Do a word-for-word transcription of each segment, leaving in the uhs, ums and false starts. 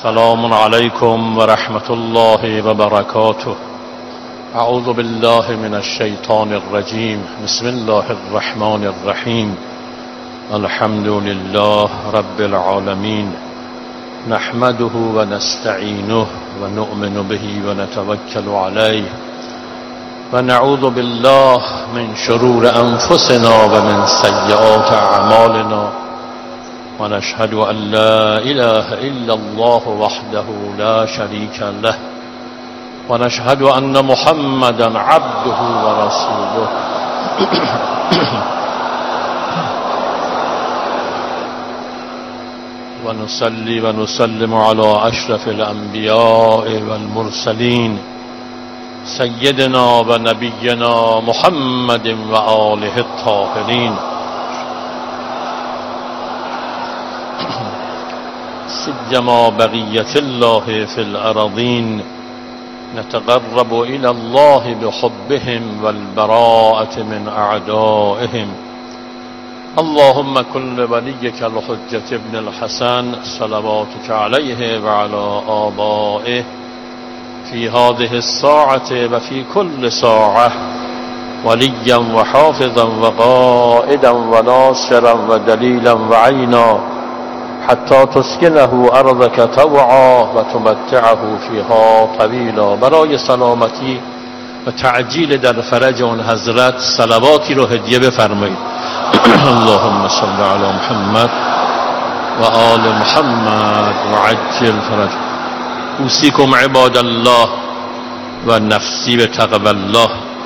السلام عليكم ورحمة الله وبركاته. أعوذ بالله من الشيطان الرجيم. بسم الله الرحمن الرحيم. الحمد لله رب العالمين، نحمده ونستعينه ونؤمن به ونتوكل عليه، ونعوذ بالله من شرور أنفسنا ومن سيئات أعمالنا، ونشهد أن لا إله إلا الله وحده لا شريك له، ونشهد أن محمدا عبده ورسوله. ونصلي ونسلم على أشرف الأنبياء والمرسلين سيدنا ونبينا محمد وآله الطاهرين، سيما بقية الله في الأرضين. نتقرب إلى الله بحبهم والبراءة من أعدائهم. اللهم كن لوليك الحجة ابن الحسن صلواتك عليه وعلى آبائه في هذه الساعة وفي كل ساعة وليا وحافظا وقائدا وناصرا ودليلا وعينا، حتى تسكنه أرضك طوعا وتمتعه فيها طويلا. برای سلامتی و تعجیل در فرج اون حضرت صلواتی رو هدیه بفرمایید. اللهم صل علی محمد و آل محمد و عجل فرج. اوصیکم عباد الله و نفسی به تقوی الله.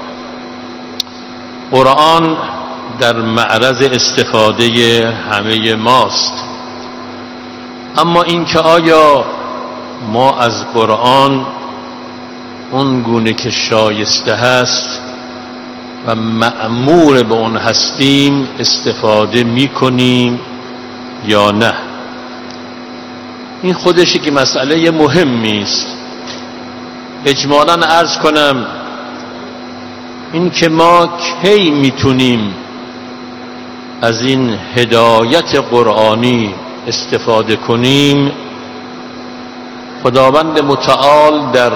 قرآن در معرض استفاده همه ماست، اما اینکه آیا ما از قرآن اون گونه که شایسته هست و مأمور به اون هستیم استفاده می کنیم یا نه، این خودشی که مسئله مهمی است. اجمالاً عرض کنم این که ما کی میتونیم از این هدایت قرآنی استفاده کنیم، خداوند متعال در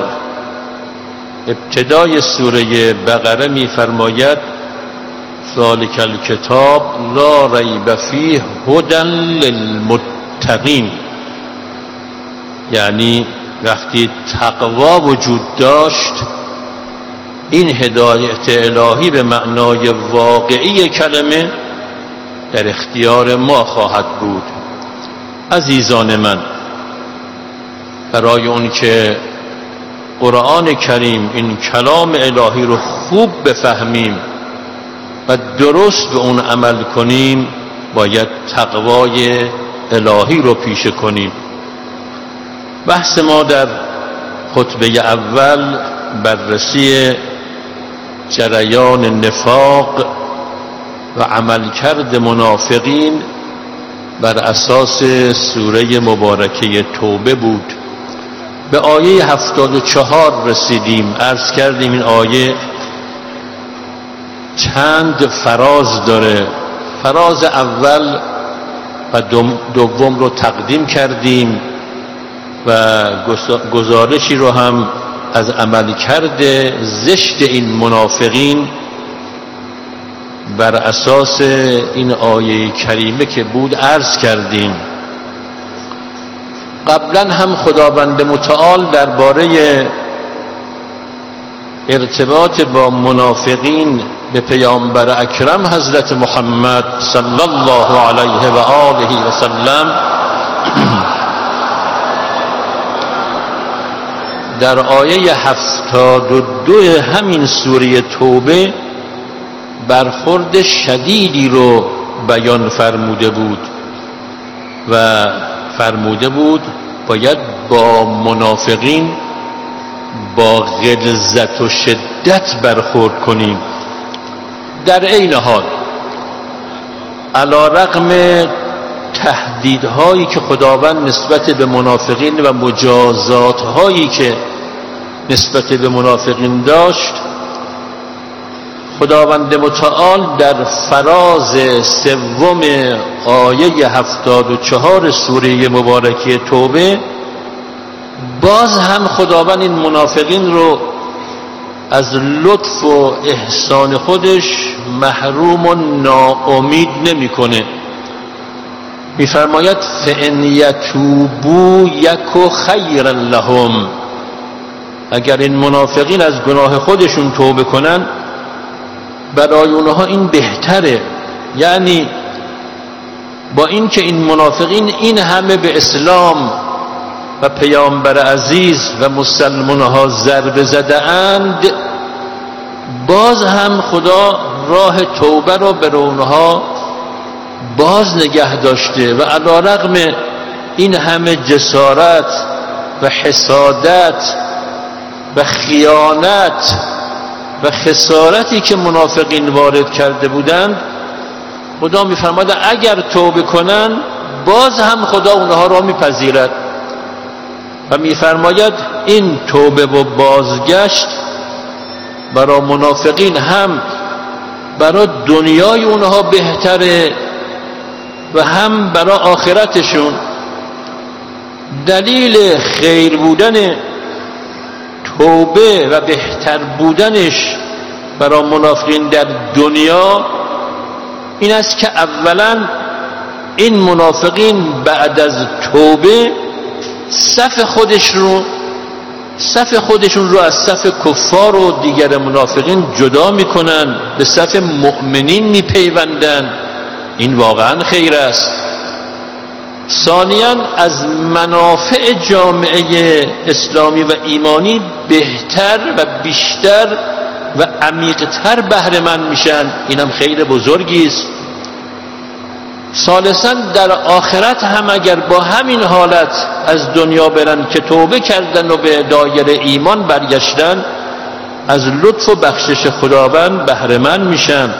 ابتدای سوره بقره می‌فرماید ذالک الکتاب لا ریب فیه هدی للمتقین. یعنی وقتی تقوا وجود داشت، این هدایت الهی به معنای واقعی کلمه در اختیار ما خواهد بود. عزیزان من، برای اون که قرآن کریم این کلام الهی رو خوب بفهمیم و درست به اون عمل کنیم، باید تقوای الهی رو پیشه کنیم. بحث ما در خطبه اول بررسی جریان نفاق و عملکرد منافقین بر اساس سوره مبارکه توبه بود. به آیه هفتاد و چهار رسیدیم. عرض کردیم این آیه چند فراز داره. فراز اول و دوم رو تقدیم کردیم و گزارشی رو هم از عملکرد زشت این منافقین بر اساس این آیه کریمه که بود عرض کردیم. قبلا هم خداوند متعال درباره ارتباط با منافقین به پیامبر اکرم حضرت محمد صلی الله علیه و آله و سلم در آیه هفتاد و دو همین سوره توبه برخورد شدیدی رو بیان فرموده بود و فرموده بود باید با منافقین با غلظت و شدت برخورد کنیم. در عین حال علی رغم تهدیدهایی که خداوند نسبت به منافقین و مجازاتهایی که نسبت به منافقین داشت، خداوند متعال در فراز سوم آیه هفتاد و چهار سوره مبارکه توبه باز هم خداوند این منافقین رو از لطف و احسان خودش محروم و ناامید نمیکنه. میفرماید فإن یتوبوا یک خیرا لهم، اگر این منافقین از گناه خودشون توبه کنن برای اونها این بهتره. یعنی با اینکه این منافقین این همه به اسلام و پیامبر عزیز و مسلمانها ضربه زده اند، باز هم خدا راه توبه رو بر اونها باز نگه داشته و علی رغم این همه جسارت و حسادت و خیانت و خسارتی که منافقین وارد کرده بودند، خدا میفرماید اگر توبه کنن باز هم خدا اونها را میپذیرد و میفرماید این توبه و بازگشت برای منافقین هم برای دنیای اونها بهتره و هم برای آخرتشون. دلیل خیر بودن توبه و بهتر بودنش برای منافقین در دنیا این است که اولا این منافقین بعد از توبه صف خودش رو صف خودشون رو از صف کفار و دیگر منافقین جدا میکنن، به صف مؤمنین میپیوندن. این واقعا خیر است. ثانیاً از منافع جامعه اسلامی و ایمانی بهتر و بیشتر و عمیق‌تر بهره مند میشن. اینم خیر بزرگی است. ثالثاً در آخرت هم اگر با همین حالت از دنیا برن که توبه کردن و به دایره ایمان برگشتن، از لطف و بخشش خداوند بهره مند میشن.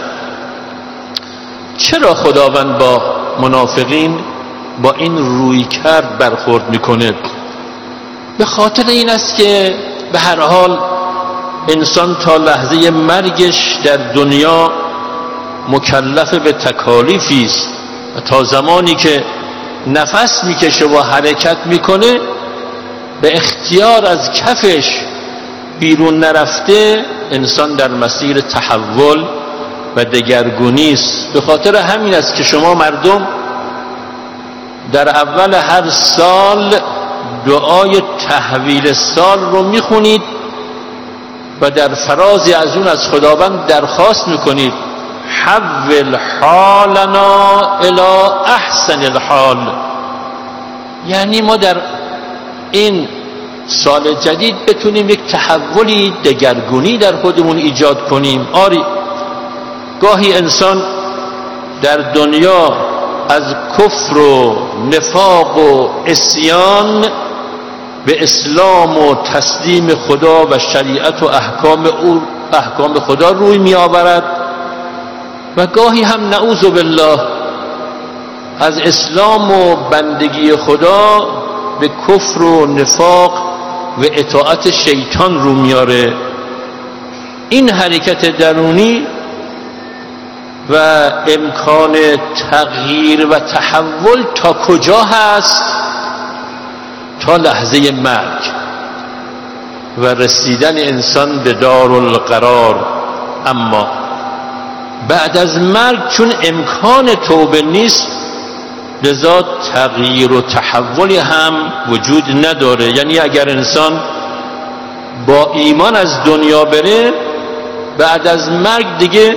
چرا خداوند با منافقین با این روی کرد برخورد میکنه؟ به خاطر این است که به هر حال انسان تا لحظه مرگش در دنیا مکلف به تکالیفی است و تا زمانی که نفس میکشه و حرکت میکنه به اختیار از کفش بیرون نرفته، انسان در مسیر تحول و دگرگونی است. به خاطر همین است که شما مردم در اول هر سال دعای تحویل سال رو میخونید و در فرازی از اون از خداوند درخواست میکنید حول حالنا الی احسن الحال. یعنی ما در این سال جدید بتونیم یک تحولی دگرگونی در خودمون ایجاد کنیم. آری گاهی انسان در دنیا از کفر و نفاق و عصیان به اسلام و تسلیم خدا و شریعت و احکام او احکام خدا روی می آورد و گاهی هم نعوذ بالله از اسلام و بندگی خدا به کفر و نفاق و اطاعت شیطان رو میاره. این حرکت درونی و امکان تغییر و تحول تا کجا هست؟ تا لحظه مرگ و رسیدن انسان به دارالقرار. اما بعد از مرگ چون امکان توبه نیست، لذا تغییر و تحولی هم وجود نداره. یعنی اگر انسان با ایمان از دنیا بره، بعد از مرگ دیگه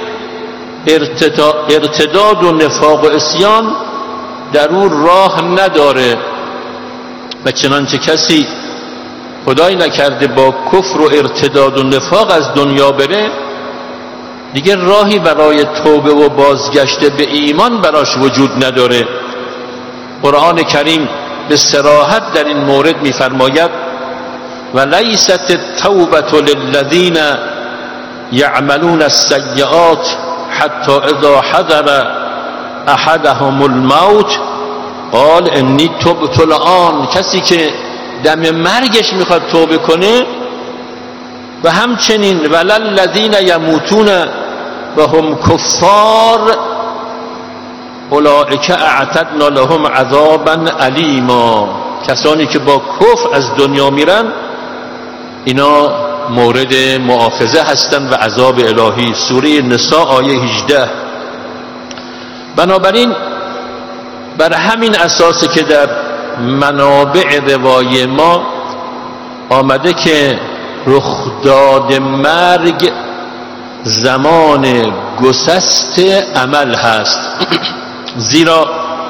ارتداد و نفاق و عصیان در اون راه نداره و چنانچه کسی خدای نکرده با کفر و ارتداد و نفاق از دنیا بره، دیگه راهی برای توبه و بازگشت به ایمان براش وجود نداره. قرآن کریم به صراحت در این مورد می‌فرماید ولیست التوبة للذین یعملون السیئات حتی اذا حضر احدهم الموت قال انی تبت الآن. کسی که دم مرگش میخواد توبه کنه، و همچنین وللذین یموتون و هم کفار اولئک اعتدنا لهم عذابا علیما. کسانی که با کفر از دنیا میرن اینا مورد مؤاخذه هستند و عذاب الهی. سوره نساء آیه هجده. بنابراین بر همین اساس که در منابع روای ما آمده که رخداد مرگ زمان گسست عمل هست، زیرا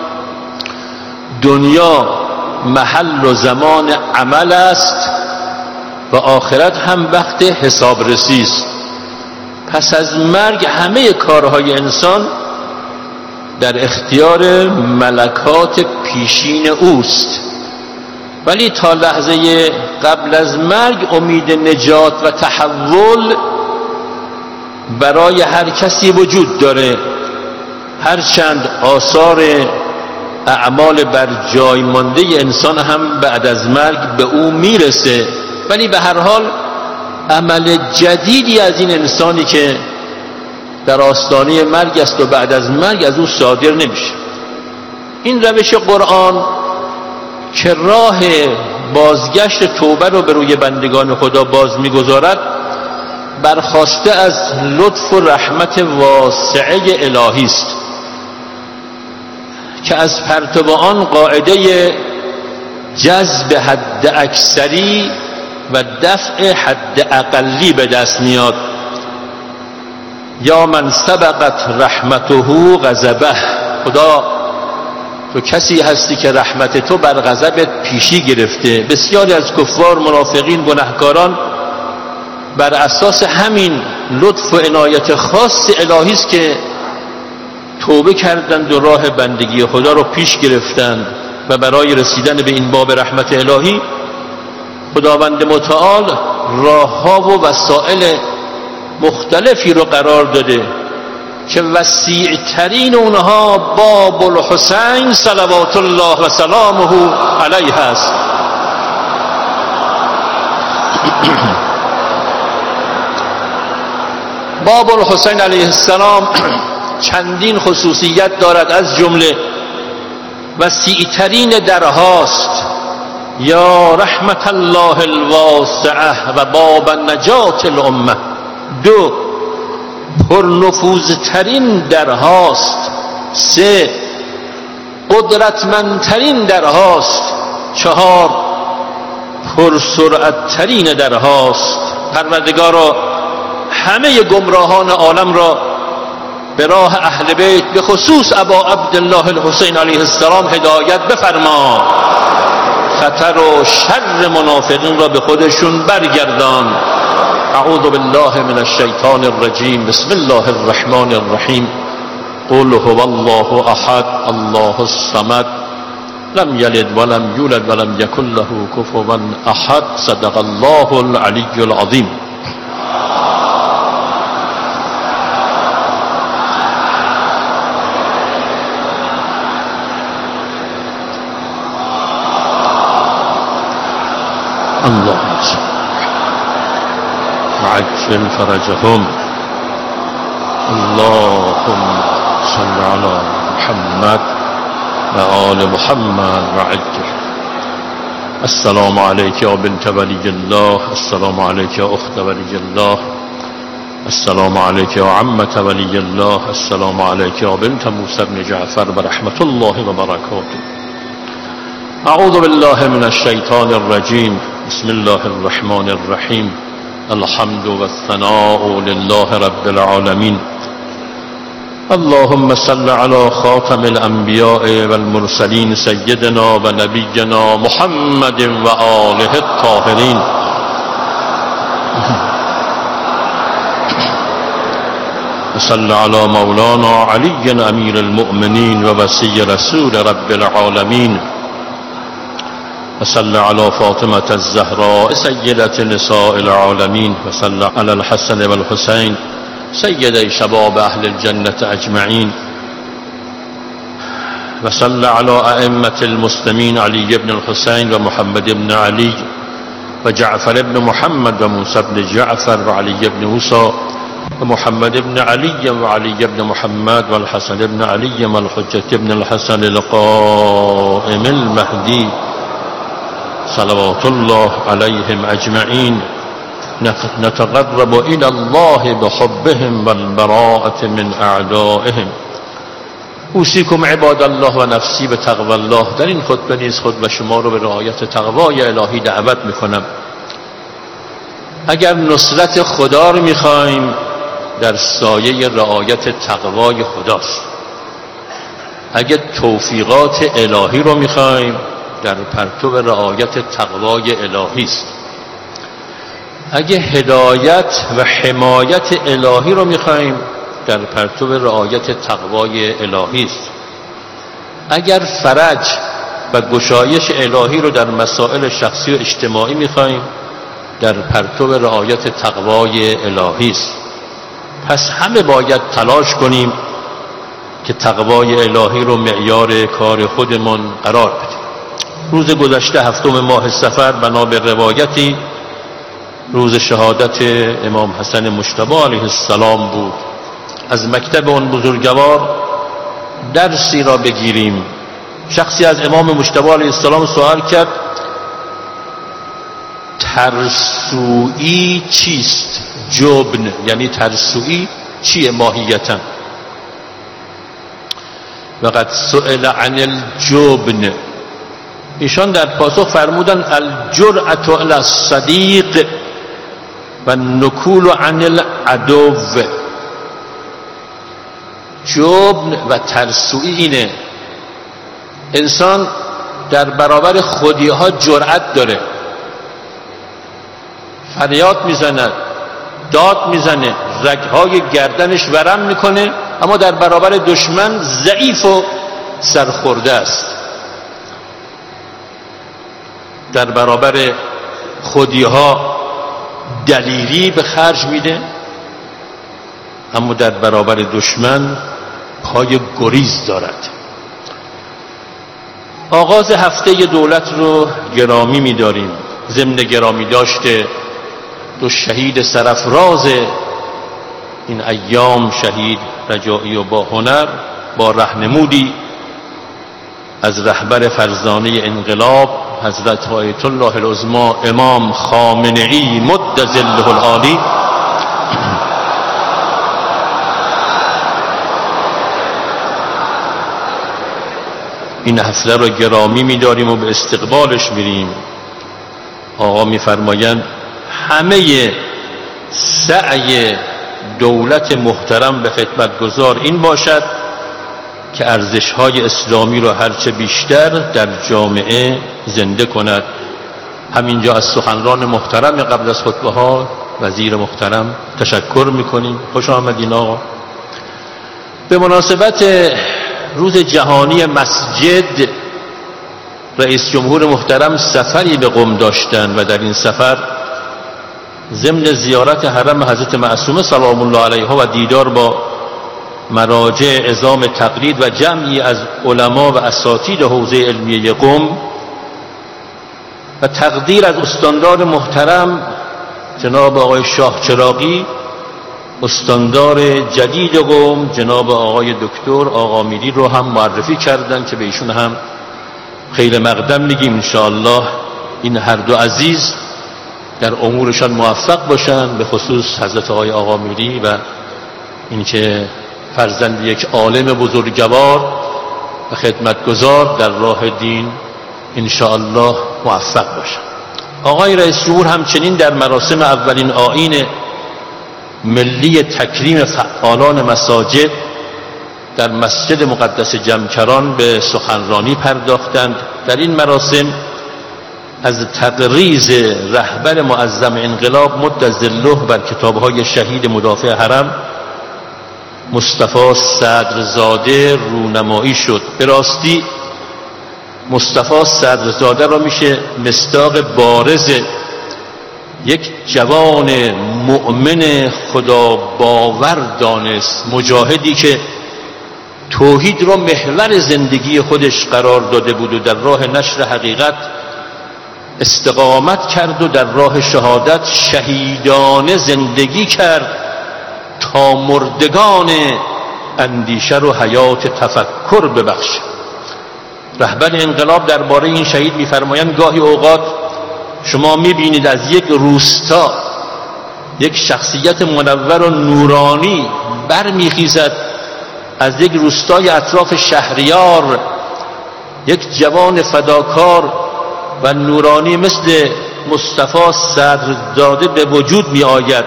دنیا محل و زمان عمل است و آخرت هم وقت حسابرسی است. پس از مرگ همه کارهای انسان در اختیار ملکات پیشین اوست، ولی تا لحظه قبل از مرگ امید نجات و تحول برای هر کسی وجود داره، هرچند آثار اعمال بر جای مانده انسان هم بعد از مرگ به او میرسه، ولی به هر حال عمل جدیدی از این انسانی که در آستانه مرگ است و بعد از مرگ از او صادر نمیشه. این روش قرآن که راه بازگشت توبه رو به روی بندگان خدا باز میگذارد، برخواسته از لطف و رحمت واسعه الهی است که از پرتو آن قاعده جذب حد اکثری و دفع حد اقلی به دست میاد. یا من سبقت رحمته غضبه، خدا تو کسی هستی که رحمت تو بر غضبت پیشی گرفته. بسیاری از کفار، منافقین، گناهکاران بر اساس همین لطف و عنایت خاص الهی است که توبه کردند و راه بندگی خدا رو پیش گرفتند و برای رسیدن به این باب رحمت الهی خداوند متعال راه‌ها و وسائل مختلفی رو قرار داده که وسیع ترین اونها باب الحسین صلوات الله و سلامه علیه است. باب الحسین علیه السلام چندین خصوصیت دارد، از جمله وسیع ترین درهاست. یا رحمت الله الواسعه و باب نجات الامه. دو، پرنفوذترین درهاست. سه، قدرتمندترین درهاست. چهار، پرسرعتترین درهاست. پروردگارا همه گمراهان عالم را به راه اهل بیت به خصوص ابا عبدالله الحسین علیه السلام هدایت بفرما، خطر و شر منافقین را به خودشون برگردان. اعوذ بالله من الشیطان الرجیم. بسم الله الرحمن الرحیم. قل هو الله احد الله الصمد لم یلد ولم یولد ولم یکن له کفوا احد. صدق الله العلی العظیم. اللهم عجل فرجهم. اللهم صل على محمد و آل محمد و عجل. السلام علیک یا بنت ولی الله. السلام علیک یا اخت ولی الله. السلام علیک یا عمت ولی الله. السلام علیک یا بنت موسی بن جعفر و رحمت الله و برکاته. اعوذ بالله من الشیطان الرجیم. بسم الله الرحمن الرحیم. الحمد والثناء لله رب العالمين. اللهم صل على خاتم الأنبياء والمرسلين سيدنا ونبينا محمد وآله الطاهرين. وصل على مولانا علي أمير المؤمنين ووصي رسول رب العالمين. وصل على فاطمة الزهراء سيدة نساء العالمين. وصل على الحسن والحسين سيدي شباب أهل الجنة أجمعين. وصل على أئمة المسلمين علي بن الحسين ومحمد بن علي وجعفر بن محمد وموسى بن جعفر وعلي بن موسى ومحمد بن علي وعلي بن محمد والحسن بن علي والحجة بن الحسن القائم المهدي صلوات الله علیهم اجمعین نتقرب الى الله بحبهم والبراءة من اعدائهم. اوصیکم عباد الله و نفسی به تقوی الله. در این خطبه نیز خود و شما رو به رعایت تقوای الهی دعوت میکنم. اگر نصرت خدا رو میخوایم در سایه رعایت تقوای خداست. اگر توفیقات الهی رو میخوایم در پرتو رعایت تقوای الهی است. اگه هدایت و حمایت الهی رو میخوایم در پرتو رعایت تقوای الهی است. اگر فرج و گشایش الهی رو در مسائل شخصی و اجتماعی میخوایم در پرتو رعایت تقوای الهی است. پس همه باید تلاش کنیم که تقوای الهی رو معیار کار خودمون قرار بدیم. روز گذشته هفتم ماه صفر بنا به روایتی روز شهادت امام حسن مجتبی علیه السلام بود. از مکتب اون بزرگوار درسی را بگیریم. شخصی از امام مجتبی علیه السلام سوال کرد ترسویی چیست؟ جبن یعنی ترسویی چیه ماهیتا؟ وقد سئل عن الجبن. ایشان در پاسخ فرمودن الجرأة علی الصدیق و نکول عن العدو. جبن و ترسویی اینه انسان در برابر خودیها جرأت داره، فریاد میزند، داد میزنه، رگهای گردنش ورم میکنه، اما در برابر دشمن ضعیف و سرخورده است. در برابر خودیها دلیری به خرج میده، اما در برابر دشمن پای گریز دارد. آغاز هفته دولت رو گرامی می‌داریم. ضمن گرامی داشته دو شهید سرافراز این ایام، شهید رجایی و با هنر، با رهنمودی از رهبر فرزانه انقلاب حضرت آیت الله العظما امام خامنه‌ای مد ظله العالی این هفته رو گرامی می‌داریم و به استقبالش میریم. آقا می‌فرمایند همه سعی دولت محترم به خدمتگزار این باشد که ارزش‌های اسلامی را هرچه بیشتر در جامعه زنده کند. همینجا از سخنران محترم قبل از خطبه‌ها وزیر محترم تشکر می‌کنیم. خوش آمدین آقا. به مناسبت روز جهانی مسجد رئیس جمهور محترم سفری به قم داشتند و در این سفر ضمن زیارت حرم حضرت معصومه سلام الله علیها و دیدار با مراجع عظام تقلید و جمعی از علما و اساتید حوزه علمیه قم و تقدیر از استاندار محترم جناب آقای شاه چراغی، استاندار جدید قم جناب آقای دکتر آقا میری رو هم معرفی کردن که به ایشون هم خیر مقدم میگیم. انشاءالله این هر دو عزیز در امورشان موفق باشن، به خصوص حضرت آقای آقا میری و اینکه فرزند یک عالم بزرگوار و خدمتگزار در راه دین انشاءالله موفق باشن. آقای رئیس جمهور همچنین در مراسم اولین آیین ملی تکریم فعالان مساجد در مسجد مقدس جمکران به سخنرانی پرداختند. در این مراسم از تقریض رهبر معظم انقلاب مد ظله بر کتاب‌های شهید مدافع حرم مصطفی صدرزاده رونمایی شد. به راستی مصطفی صدرزاده را میشه مصداق بارز یک جوان مؤمن خدا باور دانست، مجاهدی که توحید را محور زندگی خودش قرار داده بود و در راه نشر حقیقت استقامت کرد و در راه شهادت شهیدانه زندگی کرد تا مردگان اندیشه و حیات تفکر ببخشد. رهبر انقلاب درباره این شهید می‌فرمایند گاهی اوقات شما میبینید از یک روستا یک شخصیت منور و نورانی برمیخیزد، از یک روستای اطراف شهریار یک جوان فداکار و نورانی مثل مصطفی صدرزاده به وجود می آید.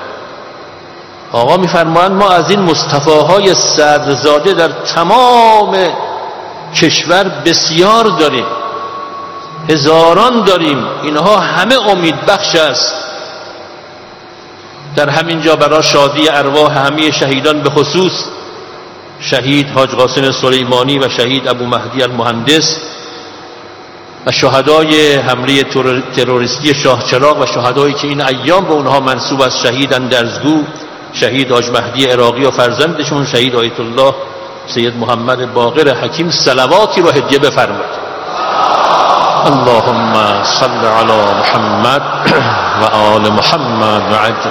آقا میفرمایند ما از این مصطفاهای صدرزاده در تمام کشور بسیار داریم، هزاران داریم، اینها همه امید بخش است. در همین جا برای شادی ارواح همه شهیدان، به خصوص شهید حاج قاسم سلیمانی و شهید ابو مهدی المهندس و شهدای حمله تروریستی شاه چراغ و شهدایی که این ایام به اونها منسوب است، شهید اندرزگو، شهید حاج مهدی عراقی و فرزندشون شهید آیت الله سید محمد باقر حکیم، صلواتی رو هدیه بفرمایید. اللهم صل علی محمد و آل محمد و عجل.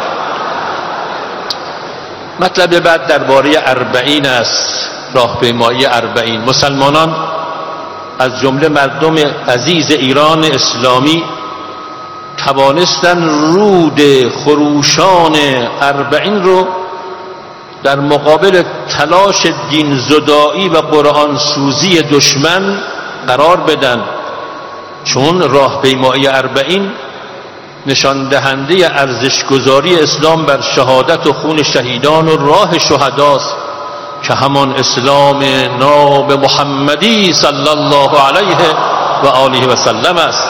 مطلب بعد درباره اربعین است، راهپیمایی اربعین. مسلمانان از جمله مردم عزیز ایران اسلامی توانستن رود خروشان اربعین رو در مقابل تلاش دین زدایی و قرآن سوزی دشمن قرار بدن، چون راهپیمایی اربعین نشان دهنده ارزشگذاری اسلام بر شهادت و خون شهیدان و راه شهداست که همان اسلام ناب محمدی صلی الله علیه و آله و سلم است.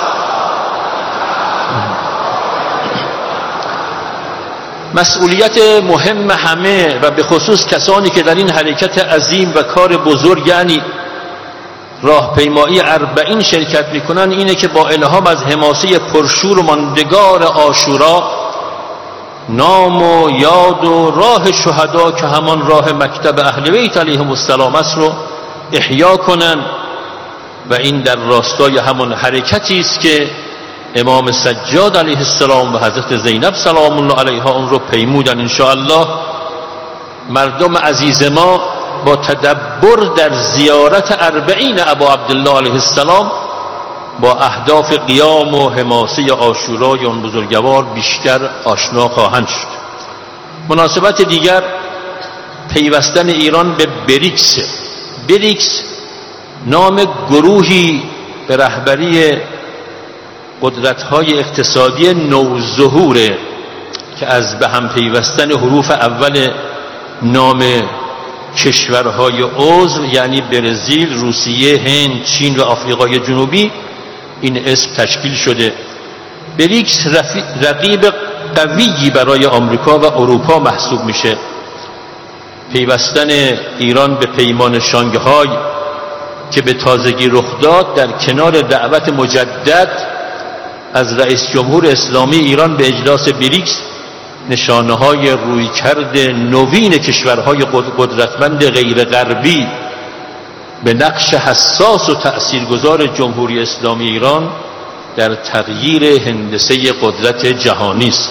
مسئولیت مهم همه و به خصوص کسانی که در این حرکت عظیم و کار بزرگ یعنی راهپیمایی اربعین شرکت میکنن اینه که با الهام از حماسه پرشور و ماندگار عاشورا نام و یاد و راه شهدا که همان راه مکتب اهل بیت علیهم السلام است رو احیا کنن و این در راستای همون حرکتی است که امام سجاد علیه السلام و حضرت زینب سلام الله علیها اون رو پیمودن. ان شاء الله مردم عزیز ما با تدبر در زیارت اربعین ابا عبدالله علیه السلام با اهداف قیام و حماسه عاشورای اون بزرگوار بیشتر آشنا خواهند شد. مناسبت دیگر پیوستن ایران به بریکس. بریکس نام گروهی به رهبری قدرت‌های اقتصادی نوظهوره که از به هم پیوستن حروف اول نام کشورهای عضو یعنی برزیل، روسیه، هند، چین و آفریقای جنوبی این اسم تشکیل شده. بریکس رقیب قویی برای آمریکا و اروپا محسوب میشه. پیوستن ایران به پیمان شانگهای که به تازگی رخ داد در کنار دعوت مجدد از رئیس جمهور اسلامی ایران به اجلاس بریکس نشانه های رویکرد نوین کشورهای قدرتمند غیر غربی به نقش حساس و تأثیرگذار جمهوری اسلامی ایران در تغییر هندسه قدرت جهانی است.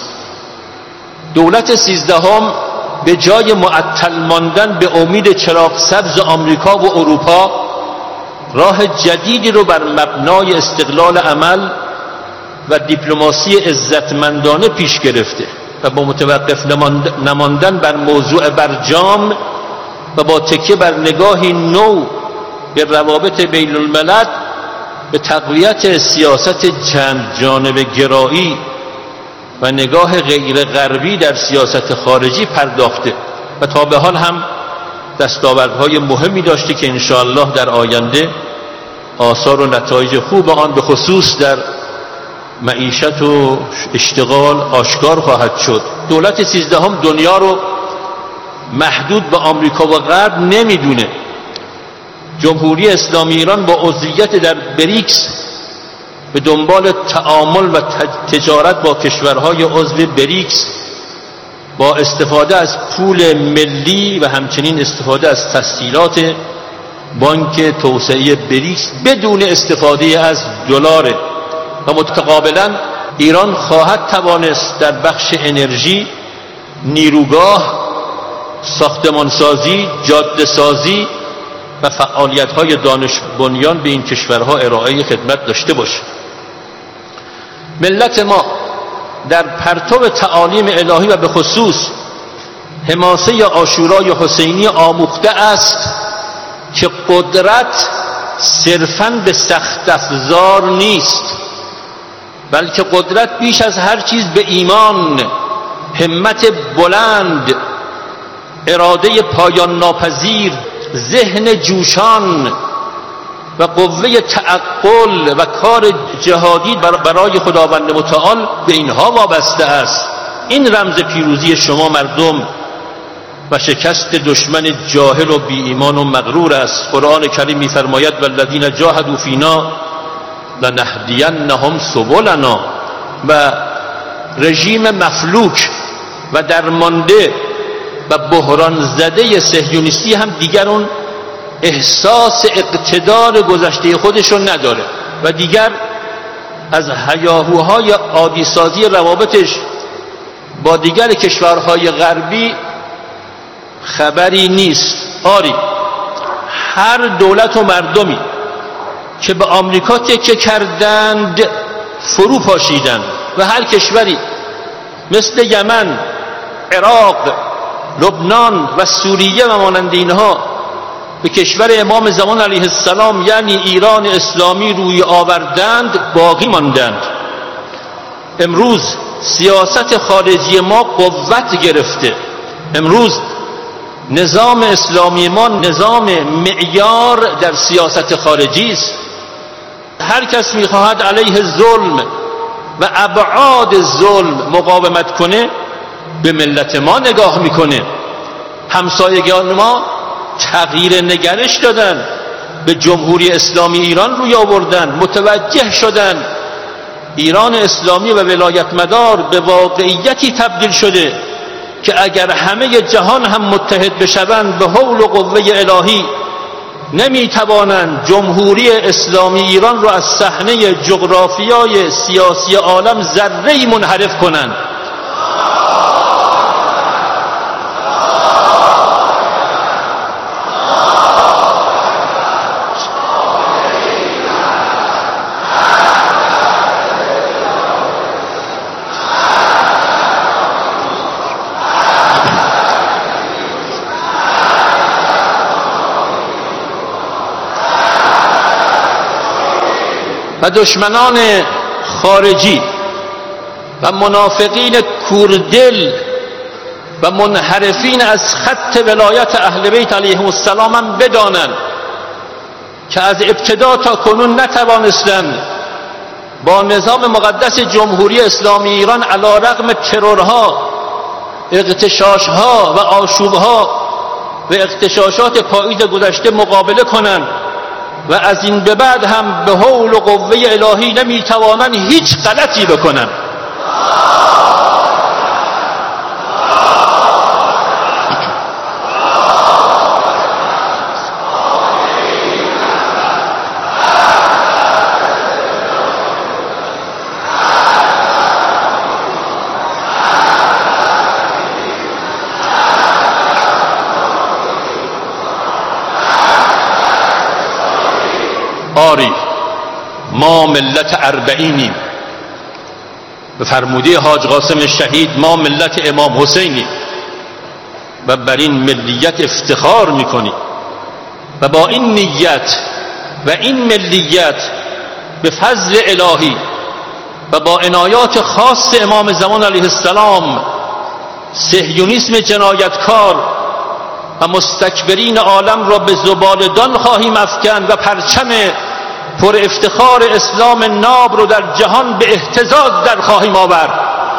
دولت سیزدهم به جای معطل ماندن به امید چراغ سبز آمریکا و اروپا راه جدیدی رو بر مبنای استقلال عمل و دیپلماسی عزتمندانه پیش گرفته و با متوقف نماندن بر موضوع برجام و با تکیه بر نگاهی نو به روابط بین الملل به تقویت سیاست چند جانبه گرایی و نگاه غیر غربی در سیاست خارجی پرداخته و تا به حال هم دستاوردهای مهمی داشته که انشاءالله در آینده آثار و نتایج خوب آن به خصوص در معیشت و اشتغال آشکار خواهد شد. دولت سیزدهم دنیا رو محدود به آمریکا و غرب نمیدونه. جمهوری اسلامی ایران با عضویت در بریکس به دنبال تعامل و تجارت با کشورهای عضو بریکس با استفاده از پول ملی و همچنین استفاده از تسهیلات بانک توسعه بریکس بدون استفاده از دلار و متقابلا ایران خواهد توانست در بخش انرژی، نیروگاه، ساختمانسازی، جاده سازی و فعالیت‌های دانش بنیان به این کشورها ارائه خدمت داشته باشد. ملت ما در پرتو تعالیم الهی و به خصوص حماسه عاشورای حسینی آموخته است که قدرت صرفاً به سخت افزار نیست، بلکه قدرت بیش از هر چیز به ایمان، همت بلند، اراده پایان ناپذیر، ذهن جوشان و قوه تعقل و کار جهادی برای خداوند متعال به اینها وابسته است. این رمز پیروزی شما مردم و شکست دشمن جاهل و بی ایمان و مغرور است. قرآن کریم می‌فرماید والذین جاهدوا فینا لنهدینهم سبلنا. و رژیم مفلوک و درمانده و بحران زده صهیونیستی هم دیگر اون احساس اقتدار گذشته خودشون نداره و دیگر از هیاهوهای عادی سازی روابطش با دیگر کشورهای غربی خبری نیست. آری، هر دولت و مردمی که به آمریکا تکیه کردند فرو پاشیدند و هر کشوری مثل یمن، عراق، لبنان و سوریه و مانند اینها به کشور امام زمان علیه السلام یعنی ایران اسلامی روی آوردند باقی ماندند. امروز سیاست خارجی ما قوت گرفته. امروز نظام اسلامی ما نظام معیار در سیاست خارجی است. هر کس میخواهد علیه ظلم و ابعاد ظلم مقاومت کنه به ملت ما نگاه میکنه. همسایگان ما تغییر نگرش دادن، به جمهوری اسلامی ایران روی آوردن، متوجه شدن ایران اسلامی و ولایت مدار به واقعیتی تبدیل شده که اگر همه جهان هم متحد بشوند به حول و قوه الهی نمیتوانند جمهوری اسلامی ایران را از صحنه جغرافیای سیاسی عالم ذره‌ای منحرف کنند. و دشمنان خارجی و منافقین کوردل و منحرفین از خط ولایت اهل بیت علیهم السلام هم بدانند که از ابتدا تا کنون نتوانستند با نظام مقدس جمهوری اسلامی ایران علی رغم ترورها، اغتشاشها و آشوبها و اغتشاشات پاییز گذشته مقابله کنند و از این به بعد هم به حول و قوه الهی نمیتوانند هیچ غلطی بکنند. آری، ما ملت اربعینیم. به فرموده حاج قاسم شهید ما ملت امام حسینیم و بر این ملیت افتخار میکنیم و با این نیت و این ملیت به فضل الهی و با عنایات خاص امام زمان علیه السلام صهیونیسم جنایتکار و مستکبرین عالم را به زبالدان خواهیم افکند و پرچم پر افتخار اسلام ناب رو در جهان به اهتزاز در خواهیم آورد.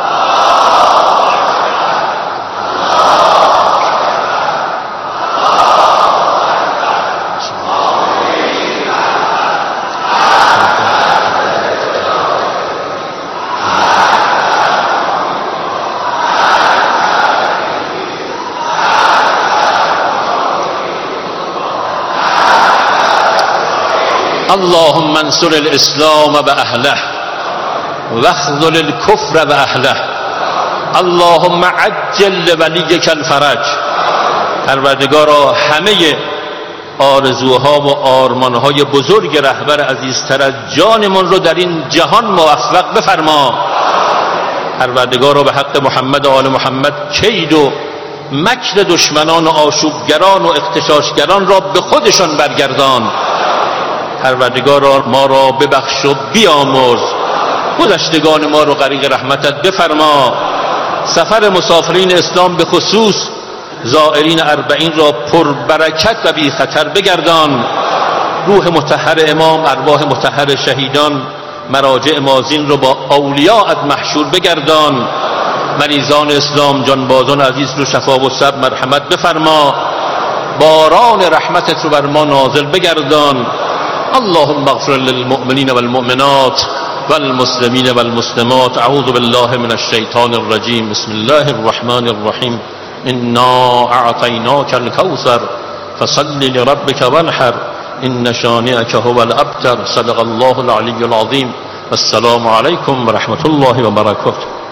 اللهم انصر الاسلام و اهله واخذل الكفر و اهله. اللهم عجل لولیک الفرج. پروردگارا همه آرزوها و آرمانهای بزرگ رهبر عزیزتر از جانمون رو در این جهان موفق بفرما. پروردگار را به حق محمد و آل محمد کید و مکر دشمنان و آشوبگران و اغتشاشگران را به خودشان برگردان. پروردگار را ما را ببخش و بیامرز، گذشتگان ما را غریق رحمتت بفرما. سفر مسافرین اسلام به خصوص زائرین اربعین را پربرکت و بی خطر بگردان. روح مطهر امام، ارواح مطهر شهیدان، مراجع مازین رو با اولیاءت محشور بگردان. مریضان اسلام، جانبازان عزیز رو شفا و صبر مرحمت بفرما. باران رحمتت رو بر ما نازل بگردان. اللهم اغفر للمؤمنین والمؤمنات والمسلمین والمسلمات. اعوذ بالله من الشیطان الرجیم. بسم الله الرحمن الرحیم. انا اعطیناک الکوثر فصل لربک وانحر ان شانئک هو الابتر. صدق الله العلی العظیم. السلام علیکم و رحمت الله و برکاته.